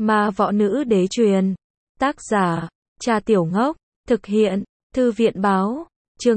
Ma võ nữ đế truyền. Tác giả, Cha Tiểu Ngốc. Thực hiện, Thư viện báo. Chương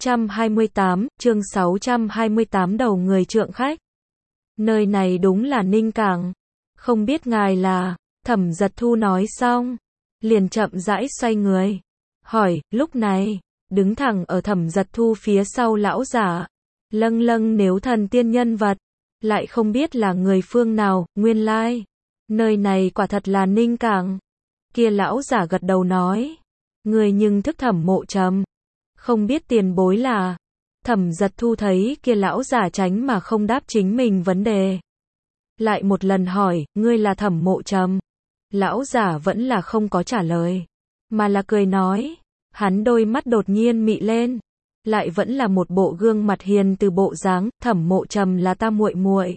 628 đầu người trượng khách. Nơi này đúng là Ninh Cảng. Không biết ngài là, Thẩm Giật Thu nói xong, liền chậm rãi xoay người. Hỏi, lúc này, đứng thẳng ở Thẩm Giật Thu phía sau lão giả. Lâng lâng nếu thần tiên nhân vật, lại không biết là người phương nào, nguyên lai. Nơi này quả thật là Ninh Cảng. Kia lão giả gật đầu nói. Người nhưng thức Thẩm Mộ Trầm. Không biết tiền bối là. Thẩm Giật Thu thấy kia lão giả tránh mà không đáp chính mình vấn đề. Lại một lần hỏi, ngươi là Thẩm Mộ Trầm. Lão giả vẫn là không có trả lời. Mà là cười nói. Hắn đôi mắt đột nhiên mị lên. Lại vẫn là một bộ gương mặt hiền từ bộ dáng, Thẩm Mộ Trầm là ta muội muội.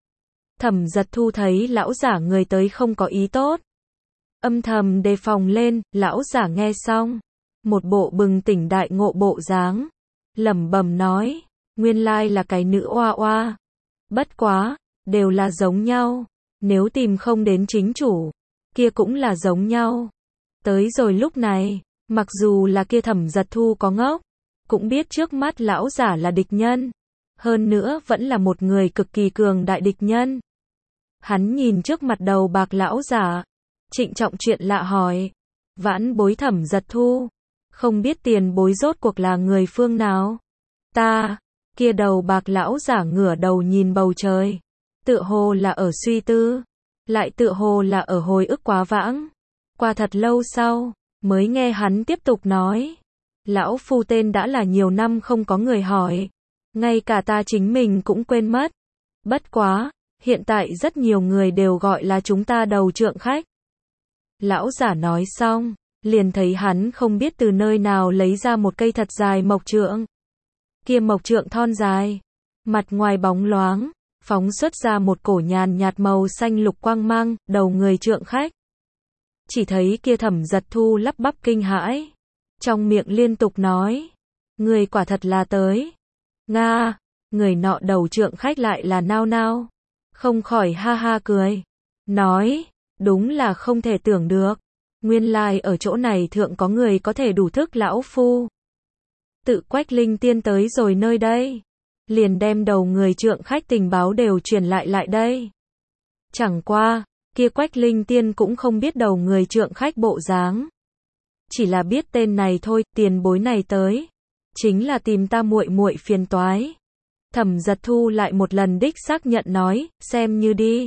Thẩm Giật Thu thấy lão giả người tới không có ý tốt. Âm thầm đề phòng lên, lão giả nghe xong. Một bộ bừng tỉnh đại ngộ bộ dáng. Lẩm bẩm nói, nguyên lai là cái nữ oa oa. Bất quá, đều là giống nhau. Nếu tìm không đến chính chủ, kia cũng là giống nhau. Tới rồi lúc này, mặc dù là kia Thẩm Giật Thu có ngốc, cũng biết trước mắt lão giả là địch nhân. Hơn nữa vẫn là một người cực kỳ cường đại địch nhân. Hắn nhìn trước mặt đầu bạc lão giả, trịnh trọng chuyện lạ hỏi. Vãn bối Thẩm Giật Thu, không biết tiền bối rốt cuộc là người phương nào? Ta, kia đầu bạc lão giả ngửa đầu nhìn bầu trời. Tựa hồ là ở suy tư, lại tựa hồ là ở hồi ức quá vãng. Qua thật lâu sau, mới nghe hắn tiếp tục nói. Lão phu tên đã là nhiều năm không có người hỏi. Ngay cả ta chính mình cũng quên mất. Bất quá, hiện tại rất nhiều người đều gọi là chúng ta đầu trượng khách. Lão giả nói xong, liền thấy hắn không biết từ nơi nào lấy ra một cây thật dài mộc trượng. Kia mộc trượng thon dài, mặt ngoài bóng loáng, phóng xuất ra một cổ nhàn nhạt màu xanh lục quang mang, đầu người trượng khách. Chỉ thấy kia Thẩm Giật Thu lắp bắp kinh hãi, trong miệng liên tục nói, người quả thật là tới. Nga, người nọ đầu trượng khách lại là nao nao, không khỏi ha ha cười, nói, đúng là không thể tưởng được, nguyên lai ở chỗ này thượng có người có thể đủ thức lão phu. Tự Quách Linh Tiên tới rồi nơi đây, liền đem đầu người trượng khách tình báo đều truyền lại đây. Chẳng qua, kia Quách Linh Tiên cũng không biết đầu người trượng khách bộ dáng. Chỉ là biết tên này thôi, tiền bối này tới, chính là tìm ta muội muội phiền toái. Thẩm Giật Thu lại một lần đích xác nhận nói, xem như đi.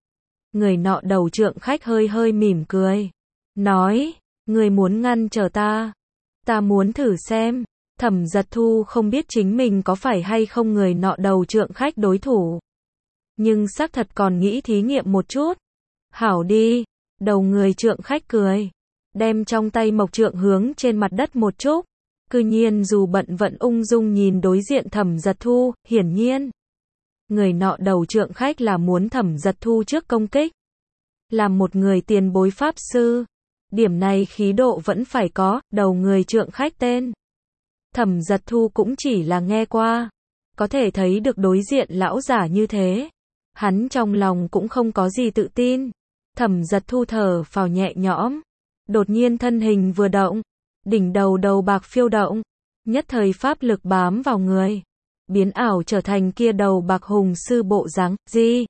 Người nọ đầu trượng khách hơi hơi mỉm cười, nói, người muốn ngăn trở ta, ta muốn thử xem. Thẩm Giật Thu không biết chính mình có phải hay không người nọ đầu trượng khách đối thủ, nhưng xác thật còn nghĩ thí nghiệm một chút. Hảo đi, đầu người trượng khách cười, đem trong tay mộc trượng hướng trên mặt đất một chút. Cư nhiên dù bận vẫn ung dung nhìn đối diện Thẩm Giật Thu, hiển nhiên. Người nọ đầu trượng khách là muốn Thẩm Giật Thu trước công kích. Làm một người tiền bối pháp sư, điểm này khí độ vẫn phải có, đầu người trượng khách tên. Thẩm Giật Thu cũng chỉ là nghe qua, có thể thấy được đối diện lão giả như thế. Hắn trong lòng cũng không có gì tự tin. Thẩm Giật Thu thở phào nhẹ nhõm, đột nhiên thân hình vừa động, đỉnh đầu đầu bạc phiêu động, nhất thời pháp lực bám vào người, biến ảo trở thành kia đầu bạc hùng sư bộ dáng. Gì?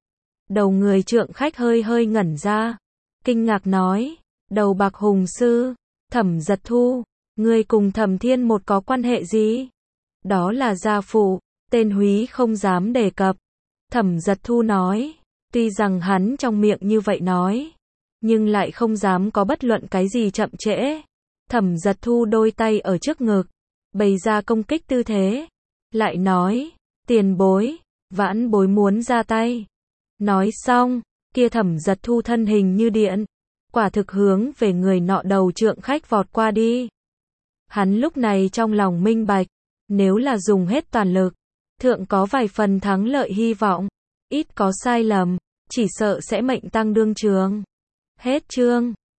Đầu người trượng khách hơi hơi ngẩn ra, kinh ngạc nói, đầu bạc hùng sư, Thẩm Giật Thu, ngươi cùng Thẩm Thiên một có quan hệ gì? Đó là gia phụ, tên húy không dám đề cập. Thẩm Giật Thu nói, tuy rằng hắn trong miệng như vậy nói, nhưng lại không dám có bất luận cái gì chậm trễ. Thẩm Giật Thu đôi tay ở trước ngực, bày ra công kích tư thế, lại nói, tiền bối, vãn bối muốn ra tay. Nói xong, kia Thẩm Giật Thu thân hình như điện, quả thực hướng về người nọ đầu trượng khách vọt qua đi. Hắn lúc này trong lòng minh bạch, nếu là dùng hết toàn lực, thượng có vài phần thắng lợi hy vọng, ít có sai lầm, chỉ sợ sẽ mệnh tăng đương trường. Hết chương.